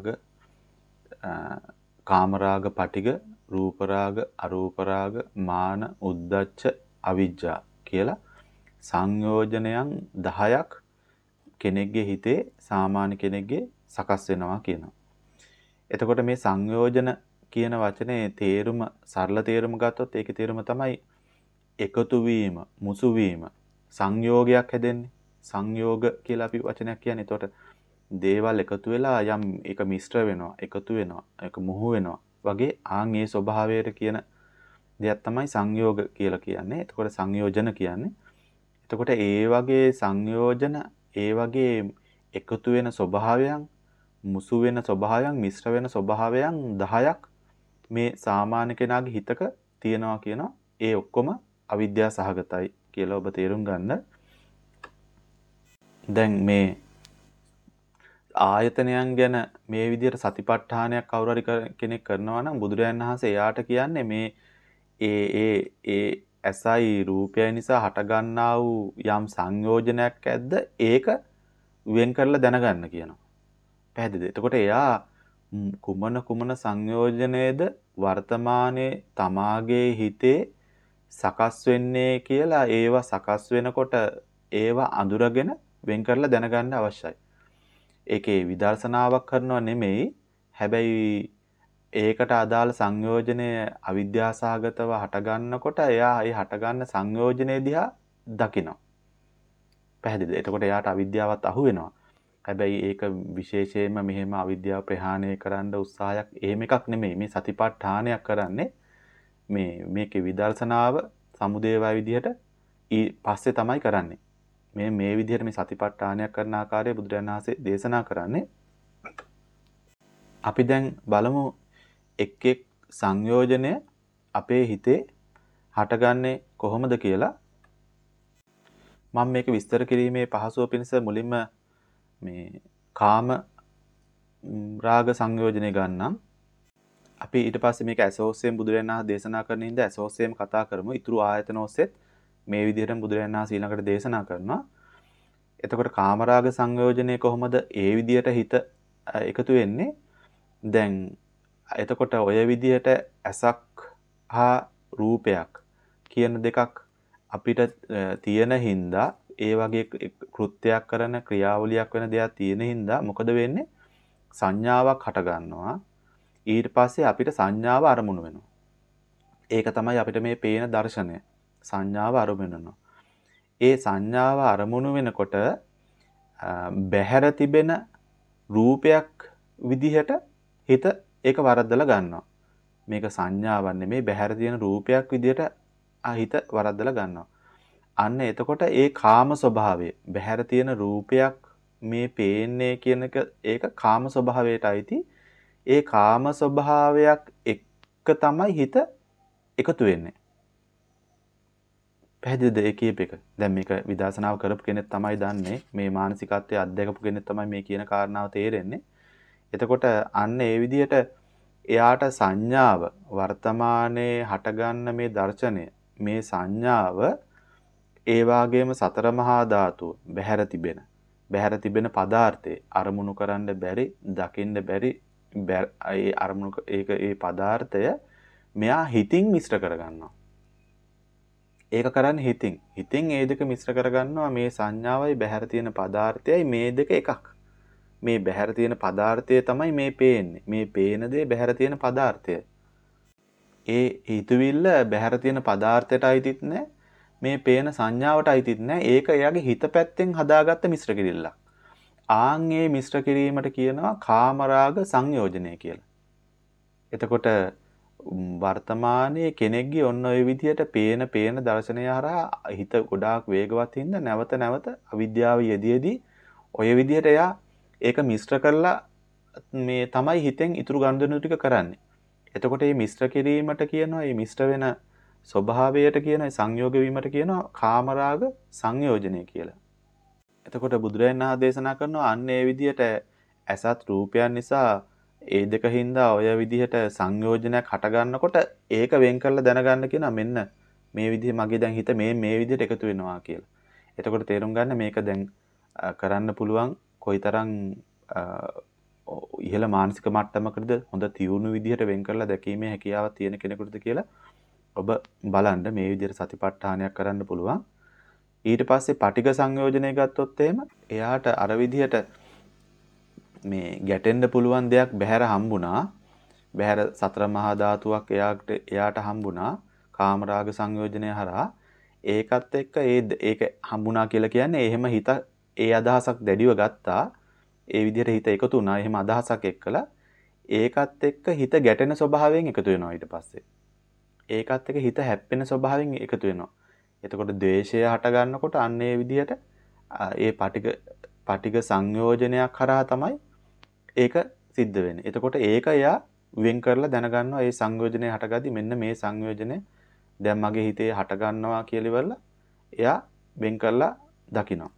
කාමරාග පටිග, රූපරාග, අරූපරාග, මාන, උද්ධච්ච, අවිජ්ජා කියලා සංයෝජනයන් දහයක් කෙනෙක්ගේ හිතේ සාමාන්‍ය කෙනෙක්ගේ සකස් වෙනවා කියනවා. එතකොට මේ සංයෝජන කියන වචනේ තේරුම සරල තේරුම ගත්තොත් ඒකේ තේරුම තමයි එකතු වීම, මුසු වීම, සංයෝගයක් හැදෙන්නේ. සංයෝග කියලා අපි වචනයක් කියන්නේ. එතකොට දේවල් එකතු වෙලා යම් එක මිශ්‍ර වෙනවා, එකතු වෙනවා, ඒක මුහු වෙනවා වගේ ආන් ඒ ස්වභාවයට කියන දෙයක් තමයි සංයෝග කියලා කියන්නේ. එතකොට සංයෝජන කියන්නේ. එතකොට ඒ වගේ සංයෝජන, ඒ වගේ එකතු වෙන ස්වභාවයන්, මුසු වෙන ස්වභාවයන්, මිශ්‍ර වෙන ස්වභාවයන් දහයක් මේ සාමාන්‍ය කෙනාගේ හිතක තියෙනවා කියනවා. ඒ ඔක්කොම අවිද්‍යාව සහගතයි කියලා ඔබ තේරුම් ගන්න. දැන් මේ ආයතනයන් ගැන මේ විදිහට සතිපට්ඨානයක් කවුරු හරි කෙනෙක් කරනවා නම් බුදුරජාණන් වහන්සේ එයාට කියන්නේ මේ ඒ ඒ ඒ ඇසයි රූපයයි නිසා හටගන්නා වූ යම් සංයෝජනයක් ඇද්ද ඒක වෙන් කරලා දැනගන්න කියනවා. පැහැදිලිද? එතකොට එයා කුමන කුමන සංයෝජනයේද වර්තමානයේ තමාගේ හිතේ සකස් වෙන්නේ කියලා ඒවා සකස් වෙනකොට ඒවා අඳුරගෙන වෙන් කරලා දැනගන්න අවශ්‍යයි. ඒකේ විදර්ශනාවක් කරනව නෙමෙයි. හැබැයි ඒකට අදාළ සංයෝජනය අවිද්‍යාසහගතව හටගන්නකොට එයා ඒ හටගන්න සංයෝජනයේ දිහා දකිනවා. පැහැදිලිද? එතකොට එයාට අවිද්‍යාවත් අහු වෙනවා. හැබැයි ඒක විශේෂයෙන්ම මෙහෙම අවිද්‍යාව ප්‍රහාණය කරන්න උත්සාහයක් එහෙම එකක් නෙමෙයි. මේ සතිපට්ඨානයක් කරන්නේ මේ මේකේ විදර්ශනාව සමුදේවය විදිහට ඊ පස්සේ තමයි කරන්නේ. මේ මේ විදිහට මේ සතිපට්ඨානයක් කරන ආකාරය බුදුරජාණන් වහන්සේ දේශනා කරන්නේ. අපි දැන් බලමු එක් එක් සංයෝජනය අපේ හිතේ හටගන්නේ කොහොමද කියලා. මම මේක විස්තර කිරීමේ පහසුව පිණිස මුලින්ම මේ කාම රාග සංයෝජනය ගන්නම්. අපි ඊට පස්සේ මේක ඇසෝස්සෙන් බුදුරජාණන් වහන්සේ දේශනා කරන හින්දා ඇසෝස්සෙන් කතා කරමු. ඊතුරු ආයතන ඔස්සෙත් මේ විදිහටම බුදුරජාණන් වහන්සේ ඊළඟට දේශනා කරනවා. එතකොට කාමරාග සංයෝජනය කොහොමද ඒ විදිහට හිත එකතු වෙන්නේ? දැන් එතකොට ඔය විදිහට ඇසක් හා රූපයක් කියන දෙකක් අපිට තියෙන හින්දා ඒ වගේ කෘත්‍යයක් කරන ක්‍රියාවලියක් වෙන දෙයක් තියෙන හින්දා මොකද වෙන්නේ? සංඥාවක් හට ගන්නවා. ඊට පස්සේ අපිට සංඥාව අරමුණු වෙනවා. ඒක තමයි අපිට මේ පේන දර්ශනය. සංඥාව අරමුණු වෙනවා. ඒ සංඥාව අරමුණු වෙනකොට බැහැර තිබෙන රූපයක් විදිහට හිත ඒක වරද්දලා ගන්නවා. මේක සංඥාවක් නෙමෙයි බැහැර තියෙන රූපයක් විදිහට හිත වරද්දලා ගන්නවා. අන්න එතකොට ඒ කාම ස්වභාවය බැහැර තියෙන රූපයක් මේ පේන්නේ කියන එක ඒක කාම ස්වභාවයට අයිති. ඒ කාම ස්වභාවයක් එක්ක තමයි හිත එකතු වෙන්නේ. පැහැදිලිද ඒ කීප එක? දැන් මේක විදර්ශනාව කරපු කෙනෙක් තමයි දන්නේ. මේ මානසිකත්වයේ අත්දැකපු කෙනෙක් තමයි මේ කියන කාරණාව තේරෙන්නේ. එතකොට අන්න ඒ විදිහට එයාට සංඥාව වර්තමානයේ හටගන්න මේ දර්ශනය මේ සංඥාව ඒ වාගේම සතර මහා ධාතු බැහැර තිබෙන බැහැර තිබෙන පදාර්ථේ අරමුණු කරන්න බැරි දකින්න බැරි ඒ අරමුණු ඒක ඒ පදාර්ථය මෙයා හිතින් මිශ්‍ර කරගන්නවා. ඒක කරන්නේ හිතින්. හිතින් ඒ දෙක මිශ්‍ර කරගන්නවා. මේ සංඥාවයි බැහැර තියෙන පදාර්ථයයි මේ දෙක එකක්. මේ බහැර තියෙන පදාර්ථය තමයි මේ පේන්නේ. මේ පේන දේ බහැර තියෙන පදාර්ථය. ඒ හිතවිල්ල බහැර තියෙන පදාර්ථයට අයිතිත් නැහැ. මේ පේන සංඥාවට අයිතිත් නැහැ. ඒක එයාගේ හිත පැත්තෙන් හදාගත්ත මිශ්‍ර කිරිල්ලක්. ආන් ඒ මිශ්‍ර කිරීමට කියනවා කාමරාග සංයෝජනය කියලා. එතකොට වර්තමානයේ කෙනෙක්ගේ ඔන්න ඔය විදිහට පේන පේන දර්ශනය හරහා හිත ගොඩාක් වේගවත් හින්දා නැවත නැවත අවිද්‍යාව යෙදීදී ඔය විදිහට එයා ඒක මිශ්‍ර කරලා මේ තමයි හිතෙන් ඉතුරු ගනුදෙනු ටික කරන්නේ. එතකොට මේ මිශ්‍ර කිරීමට කියනවා මේ මිශ්‍ර වෙන ස්වභාවයට කියන සංයෝග වීමට කියනවා කාමරාග සංයෝජනය කියලා. එතකොට බුදුරජාණන් වහන්සේ දේශනා කරනවා අන්න ඒ විදිහට ඇසත් රූපයන් නිසා ඒ දෙක හින්දා ඔය විදිහට සංයෝජනයක් හට ගන්නකොට ඒක වෙන් කරලා දැනගන්න කියනවා මෙන්න මේ විදිහ මගේ දැන් හිත මේ මේ විදිහට එකතු වෙනවා කියලා. එතකොට තේරුම් ගන්න මේක දැන් කරන්න පුළුවන් කොයිතරම් ඉහළ මානසික මට්ටමකටද හොඳ තියුණු විදිහට වෙන් කරලා දැකීමේ හැකියාවක් තියෙන කෙනෙකුටද කියලා ඔබ බලන්න මේ විදිහට සතිපට්ඨානයක් කරන්න පුළුවන්. ඊට පස්සේ පටිඝ සංයෝජනය ගත්තොත් එහෙම එයාට අර විදිහට මේ ගැටෙන්න පුළුවන් දෙයක් බහැර හම්බුණා. බහැර සතර මහා ධාතුවක් එයාට එයාට හම්බුණා. කාමරාග සංයෝජනය හරහා ඒකත් එක්ක ඒ ඒක හම්බුණා කියලා කියන්නේ එහෙම හිත ඒ අදහසක් දැඩිව ගත්තා. ඒ විදිහට හිත එකතු වුණා. එහෙම අදහසක් එක්කලා ඒකත් එක්ක හිත ගැටෙන ස්වභාවයෙන් එකතු වෙනවා ඊට පස්සේ. ඒකත් එක්ක හිත හැප්පෙන ස්වභාවයෙන් එකතු වෙනවා. එතකොට ද්වේෂය හට ගන්නකොට අන්න ඒ විදිහට ඒ පටිඝ පටිඝ සංයෝජනයක් කරා තමයි ඒක සිද්ධ වෙන්නේ. එතකොට ඒක එයා වෙන් කරලා දැනගන්නවා මේ සංයෝජනේ හටගද්දි මෙන්න මේ සංයෝජනේ දැන් මගේ හිතේ හට ගන්නවා කියලා ඉවරලා එයා වෙන් කරලා දකිනවා.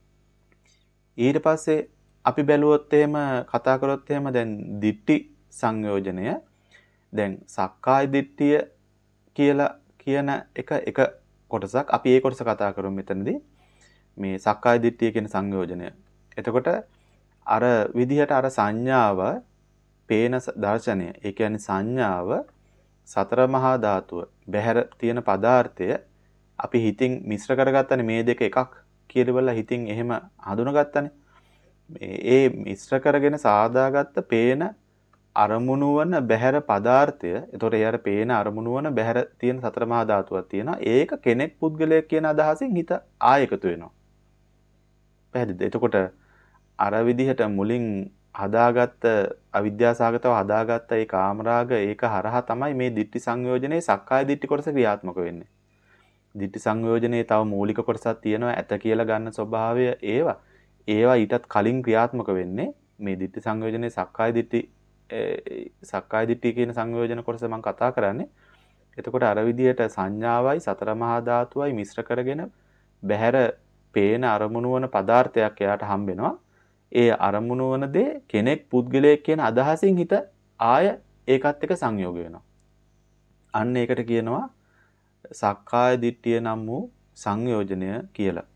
ඊට පස්සේ අපි බැලුවොත් එහෙම කතා කරොත් එහෙම දැන් දිට්ටි සංයෝජනය දැන් සක්කාය දිට්ඨිය කියලා කියන එක එක කොටසක් අපි ඒ කොටස කතා කරමු මෙතනදී. මේ සක්කාය දිට්ඨිය කියන සංයෝජනය. එතකොට අර විදිහට අර සංඥාව පේන දර්ශනය ඒ කියන්නේ සංඥාව සතර මහා ධාතුව බහැර තියෙන පදාර්ථය අපි හිතින් මිශ්‍ර කරගත්තනේ මේ දෙක එකක් කියලා හිතින් එහෙම හඳුනගත්තනේ. ඒ මිශ්‍ර කරගෙන සාදාගත්ත පේන අරමුණු වන බහැර පදාර්ථය එතකොට ඒ අර පේන අරමුණු වන බහැර තියෙන සතර මහා ධාතුවක් තියෙනවා. ඒක කෙනෙක් පුද්ගලයෙක් කියන අදහසින් හිත ආයකතු වෙනවා. පැහැදිලිද? එතකොට අර විදිහට මුලින් හදාගත්ත අවිද්‍යාසගතව හදාගත්ත ඒ කාමරාග ඒක හරහා තමයි මේ ditthi සංයෝජනයේ සක්කාය ditthi කොටස ක්‍රියාත්මක වෙන්නේ. ditthi සංයෝජනයේ තව මූලික කොටසක් තියෙනවා ඇත කියලා ගන්න ස්වභාවය ඒවා. ඒවා ඊටත් කලින් ක්‍රියාත්මක වෙන්නේ මේ ditthi සංයෝජනයේ සක්කාය ditthi සක්කාය දිට්ඨිය කියන සංයෝජන කොටස මම කතා කරන්නේ. එතකොට අර විදිහට සංඥාවයි සතර මහා ධාතුවයි මිශ්‍ර කරගෙන බහැර පේන අරමුණු වන පදාර්ථයක් එයාට හම්බෙනවා. ඒ අරමුණු වන දේ කෙනෙක් පුද්ගලයෙක් කියන අදහසින් හිත ආය ඒකත් එක්ක සංයෝග වෙනවා. අන්න ඒකට කියනවා සක්කාය දිට්ඨිය නම් වූ සංයෝජනය කියලා.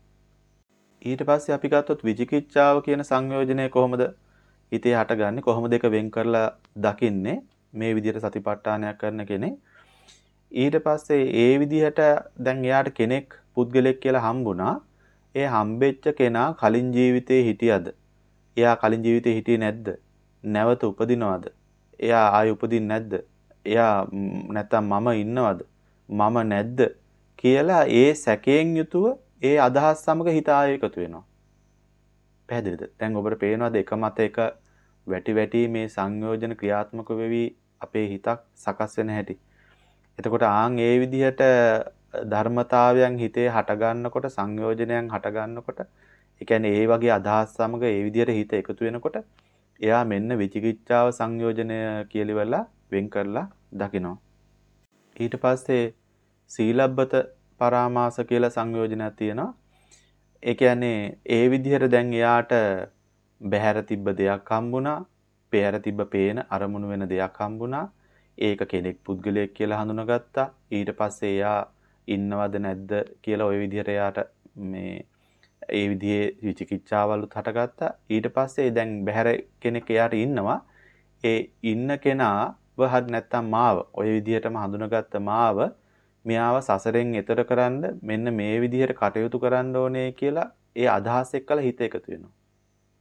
ඊට පස්සේ අපි ගත්තොත් විචිකිච්ඡාව කියන සංයෝජනය කොහොමද හිතේ හටගන්නේ කොහොමද ඒක වෙන් කරලා දකින්නේ මේ විදිහට සතිපට්ඨානයක් කරන කෙනෙක්. ඊට පස්සේ ඒ විදිහට දැන් එයාට කෙනෙක් පුද්ගලෙක් කියලා හම්බුණා. ඒ හම්බෙච්ච කෙනා කලින් ජීවිතේ හිටියද? එයා කලින් ජීවිතේ හිටියේ නැද්ද? නැවත උපදිනවද? එයා ආයෙ උපදින්නේ නැද්ද? එයා නැත්තම් මම ඉන්නවද? මම නැද්ද? කියලා ඒ සැකයෙන් යුතුව ඒ අදහස් සමග හිත ආයෙ එකතු වෙනවා. පැහැදිලිද? දැන් ඔබට පේනවාද එක මත එක වැටි වැටි මේ සංයෝජන ක්‍රියාත්මක වෙවි අපේ හිතක් සකස් වෙන හැටි. එතකොට ආන් ඒ විදිහට ධර්මතාවයන් හිතේ හට ගන්නකොට සංයෝජනයන් හට ගන්නකොට ඒ කියන්නේ ඒ වගේ අදහස් සමග ඒ විදිහට හිත එකතු වෙනකොට එයා මෙන්න විචිකිච්ඡාව සංයෝජනය කියලා වෙලා වෙන් කරලා දකිනවා. ඊට පස්සේ සීලබ්බත පරාමාස කියලා සංයෝජනයක් තියෙනවා. ඒ කියන්නේ ඒ විදිහට දැන් එයාට බහැර තිබ්බ දෙයක් හම්බුණා, පෙර තිබ්බ පේන අරමුණු වෙන දෙයක් හම්බුණා. ඒක කෙනෙක් පුද්ගලයෙක් කියලා හඳුනාගත්තා. ඊට පස්සේ එයා ඉන්නවද නැද්ද කියලා ওই විදිහට එයාට මේ ඒ විදිහේ විචිකිච්ඡාවලුත් හටගත්තා. ඊට පස්සේ දැන් බහැර කෙනෙක් එයාට ඉන්නවා. ඒ ඉන්න කෙනාව හරි නැත්තම් මාව ওই විදිහටම හඳුනාගත්ත මාව මෙයාව සසරෙන් එතර කරන්න මෙන්න මේ විදිහට කටයුතු කරන්න ඕනේ කියලා ඒ අදහස් එක්කලා හිත එකතු වෙනවා.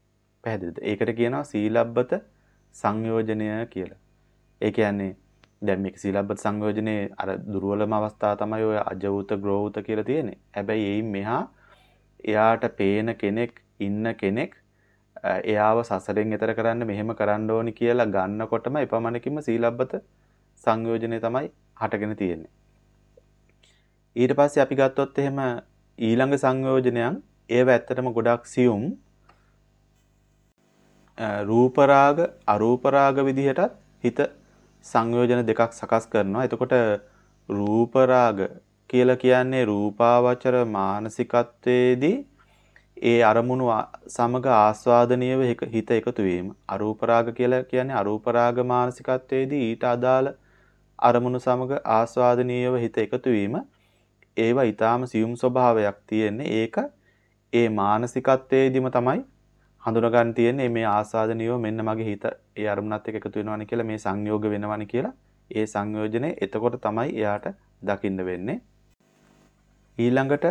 පැහැදිලිද? ඒකට කියනවා සීලබ්බත සංයෝජනය කියලා. ඒ කියන්නේ දැන් මේක සීලබ්බත සංයෝජනේ අර දුර්වලම අවස්ථාව තමයි ඔය අජවුත ග්‍රෝවුත කියලා තියෙන්නේ. හැබැයි එයින් මෙහා එයාට පේන කෙනෙක් ඉන්න කෙනෙක් එයාව සසරෙන් එතර කරන්න මෙහෙම කරන්න ඕනි කියලා ගන්නකොටම එපමණකින්ම සීලබ්බත සංයෝජනේ තමයි හටගෙන තියෙන්නේ. ඊට පස්සේ අපි ගත්තොත් එහෙම ඊළඟ සංයෝජනයන් ඒව ඇත්තටම ගොඩක් සියුම් රූප රාග අරූප රාග විදිහටත් හිත සංයෝජන දෙකක් සකස් කරනවා. එතකොට රූප රාග කියලා කියන්නේ රූපාවචර මානසිකත්වයේදී ඒ අරමුණු සමග ආස්වාදනීයව හිත එකතු වීම. අරූප රාග කියලා කියන්නේ අරූප රාග මානසිකත්වයේදී ඊට අදාළ අරමුණු සමග ආස්වාදනීයව හිත එකතු වීම. ඒවා ඊටාම සියුම් ස්වභාවයක් තියෙන්නේ. ඒක ඒ මානසිකත්වයේදීම තමයි හඳුනා ගන්න තියෙන්නේ මේ ආස්වාදනීයව මෙන්න මගේ හිත ඒ අරමුණත් එක්ක එකතු වෙනවානේ කියලා මේ සංයෝග වෙනවානේ කියලා. ඒ සංයෝජනේ එතකොට තමයි එයාට දකින්න වෙන්නේ. ඊළඟට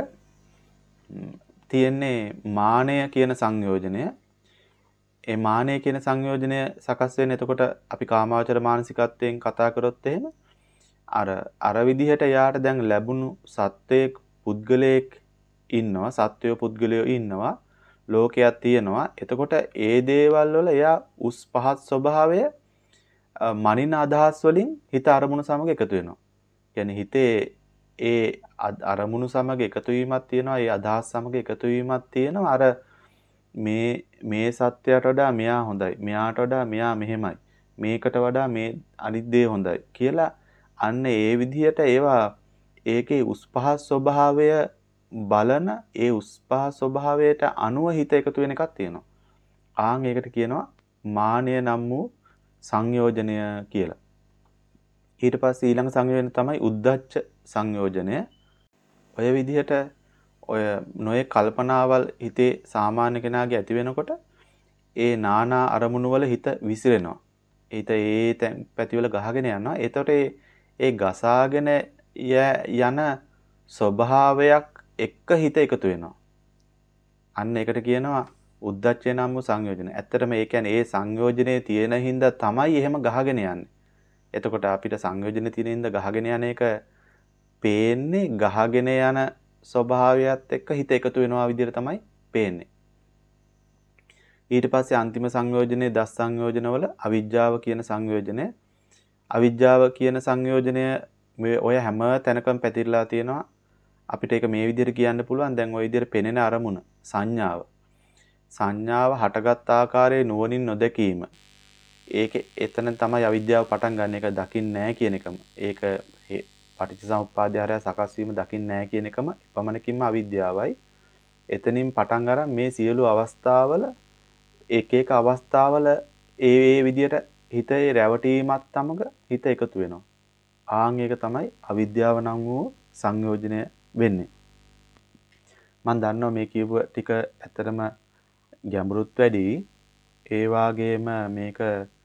තියෙන්නේ මානය කියන සංයෝජනය. ඒ මානය කියන සංයෝජනය සකස් වෙන්නේ එතකොට අපි කාමාවචර මානසිකත්වයෙන් කතා කරොත් එහෙම අර අර විදිහට යාට දැන් ලැබුණු සත්වයක් පුද්ගලයෙක් ඉන්නවා, සත්වය පුද්ගලයෝ ඉන්නවා, ලෝකයක් තියෙනවා. එතකොට ඒ දේවල් වල එයා උස් පහත් ස්වභාවය මනින අදහස් වලින් හිත අරමුණු සමග එකතු වෙනවා. කියන්නේ හිතේ ඒ අරමුණු සමග එකතු වීමක් තියෙනවා, ඒ අදහස් සමග එකතු වීමක් තියෙනවා. අර මේ මේ සත්‍යයට වඩා මෙයා හොඳයි, මෙයාට වඩා මෙයා මෙහෙමයි, මේකට වඩා මේ අනිත් දේ හොඳයි කියලා අන්න ඒ විදිහට ඒවා ඒකේ උස් පහත් ස්වභාවය බලන ඒ උස් පහත් ස්වභාවයට අනුව හිත එකතු වෙන එකක් තියෙනවා. ආන් ඒකට කියනවා මානය නම් වූ සංයෝජනය කියලා. ඊට පස්සේ ඊළඟ සංයෝජනය තමයි උද්ධච්ච සංයෝජනය. ඔය විදිහට ඔය නොයේ කල්පනාවල් හිතේ සාමාන්‍ය කෙනාගේ ඇති වෙනකොට ඒ නානා අරමුණු වල හිත විසිරෙනවා. හිත ඒ තැන් පැතිවල ගහගෙන යනවා. එතකොට ඒ ගසාගෙන යන ස්වභාවයක් එක්ක හිත එකතු වෙනවා. අන්න ඒකට කියනවා උද්ධච්චය නම් වූ සංයෝජන. ඇත්තටම ඒ කියන්නේ ඒ සංයෝජනේ තියෙන හින්දා තමයි එහෙම ගහගෙන යන්නේ. එතකොට අපිට සංයෝජනේ තියෙන හින්දා ගහගෙන යන එක පේන්නේ ගහගෙන යන ස්වභාවයත් එක්ක හිත එකතු වෙනවා විදිහට තමයි පේන්නේ. ඊට පස්සේ අන්තිම සංයෝජනේ දස් සංයෝජනවල අවිජ්ජාව කියන සංයෝජනය. අවිජ්ජාව කියන සංයෝජනය මේ ඔය හැම තැනකම පැතිරලා තියෙනවා. අපිට ඒක මේ විදිහට කියන්න පුළුවන්. දැන් ওই විදිහට පෙනෙන අරමුණ සංඥාව. සංඥාව හටගත් ආකාරයේ නුවණින් නොදැකීම. ඒක එතන තමයි අවිද්‍යාව පටන් ගන්න. එක දකින්නේ නැහැ කියන එකම. ඒක පටිච්චසමුප්පාදය හරහා සකස් වීම දකින්නේ නැහැ කියන එකම එපමණකින්ම අවිද්‍යාවයි. එතනින් පටන් අරන් මේ සියලු අවස්ථාවල එක එක අවස්ථාවල ඒ ඒ විදිහට හිතේ රැවටීමත් සමග හිත එකතු වෙනවා. ආන් ඒක තමයි අවිද්‍යාව නම් වූ සංයෝජනය වෙන්නේ. මම දන්නවා මේ කියපු ටික ඇත්තටම ගැඹුරුත් වැඩි. ඒ වාගේම මේක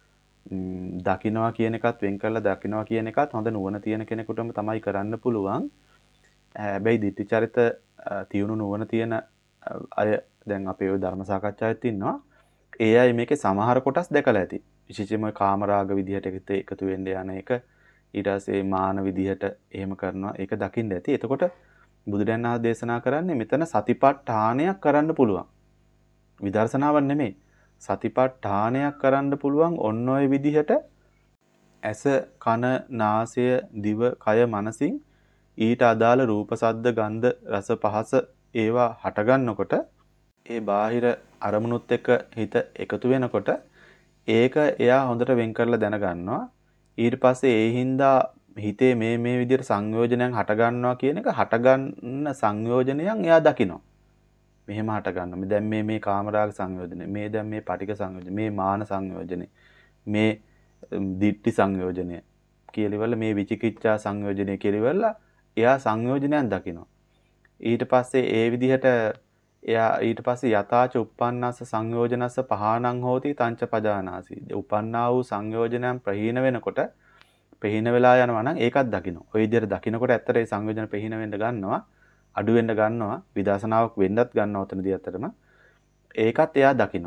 දකින්නවා කියන එකත් වෙන් කරලා දකින්නවා කියන එකත් හොඳ නුවණ තියෙන කෙනෙකුටම තමයි කරන්න පුළුවන්. හැබැයි ditthi චරිත තියුණු නුවණ තියෙන අය දැන් අපේ ওই ධර්ම සාකච්ඡාවෙත් ඉන්නවා. ඒ අය මේකේ සමහර කොටස් දැකලා ඇති. විශේෂයෙන්ම කාමරාග විදිහට එකතු වෙන්න යන එක ඊට පස්සේ මාන විදිහට එහෙම කරනවා. ඒක දකින්න ඇති. එතකොට බුදුරජාණන් වහන්සේ දේශනා කරන්නේ මෙතන සතිපට්ඨානයක් කරන්න පුළුවන්. විදර්ශනාවක් නෙමෙයි. සතිපට්ඨානයක් කරන්න පුළුවන් ඔන්න ඔය විදිහට ඇස කන නාසය දිව කය මනසින් ඊට අදාළ රූප සද්ද ගන්ධ රස පහස ඒවා හට ගන්නකොට ඒ බාහිර අරමුණුත් එක්ක හිත එකතු වෙනකොට ඒක එයා හොඳට වෙන් කරලා දැනගන්නවා. ඊට පස්සේ ඒ හින්දා හිතේ මේ මේ විදිහට සංයෝජනයන් හට ගන්නවා කියන එක හට ගන්න සංයෝජනයන් එයා දකිනවා. මෙහෙම හට ගන්නවා. දැන් මේ මේ කාමරාග සංයෝජනේ, මේ දැන් මේ පටික සංයෝජනේ, මේ මාන සංයෝජනේ, මේ දිට්ඨි සංයෝජනය කියලාවල මේ විචිකිච්ඡා සංයෝජනය කියලාවල එයා සංයෝජනයන් දකිනවා. ඊට පස්සේ ඒ විදිහට එයා ඊට පස්සේ යතාච uppannassa සංයෝජනස්ස පහානං හෝති තංච පජානාසි. උපන්නා වූ සංයෝජනයන් ප්‍රහීන වෙනකොට ප්‍රහීන වෙලා යනවා නම් ඒකත් දකිනවා. ওই විදිහට දකිනකොට ඇත්තට ඒ සංයෝජන ප්‍රහීන වෙන්න ගන්නවා, අඩු වෙන්න ගන්නවා, විදර්ශනාවක් වෙන්නත් ගන්නවා උතනදී ඇත්තටම. ඒකත් එයා දකිනවා.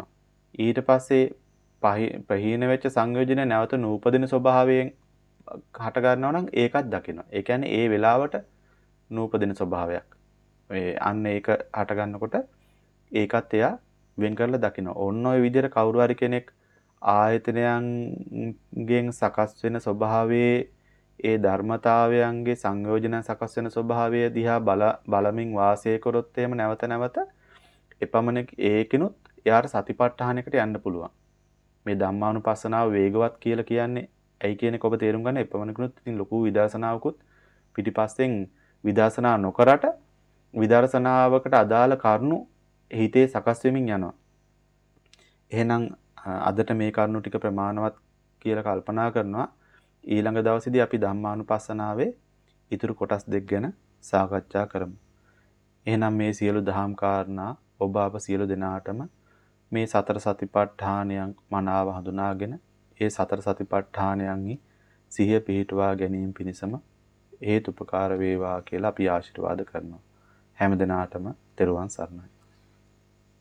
ඊට පස්සේ ප්‍රහීන වෙච්ච සංයෝජන නැවත නූපදින ස්වභාවයෙන් හට ගන්නවා නම් ඒකත් දකිනවා. ඒ කියන්නේ ඒ වෙලාවට නූපදින ස්වභාවයක්. ඒ අන්න ඒක හට ගන්නකොට ඒකත් එයා වෙන් කරලා දකිනවා. ඔන්න ඔය විදිහට කවුරු හරි කෙනෙක් ආයතනයන්ගෙන් සකස් වෙන ස්වභාවයේ ඒ ධර්මතාවයන්ගේ සංයෝජන සකස් වෙන ස්වභාවය දිහා බල බලමින් වාසය කරොත් එහෙම නැවත නැවත එපමණ ඒකිනුත් එයාට සතිපට්ඨානයකට යන්න පුළුවන්. මේ ධම්මානුපස්සනාව වේගවත් කියලා කියන්නේ ඇයි කියන්නේ ඔබ තේරුම් ගන්න එපමණකුත් ඉතින් ලොකු විදර්ශනාවකුත් පිටිපස්සෙන් විදර්ශනා නොකරට විදර්ශනාවකට අදාළ කරුණු හිතේ සකස් වෙමින් යනවා. එහෙනම් අදට මේ කරුණු ටික ප්‍රමාණවත් කියලා කල්පනා කරනවා. ඊළඟ දවසේදී අපි ධම්මානුපස්සනාවේ ඊතුරු කොටස් දෙක ගැන සාකච්ඡා කරමු. එහෙනම් මේ සියලු දහම් කාරණා ඔබ අප සියලු දෙනාටම මේ සතර සතිපට්ඨානයන් මනාව හඳුනාගෙන ඒ සතර සතිපට්ඨානයන්හි සිහිය පිහිටුවා ගැනීම පිණිසම හේතුපකාර වේවා කියලා අපි ආශිර්වාද කරනවා. හැම දිනාටම තෙරුවන් සරණයි.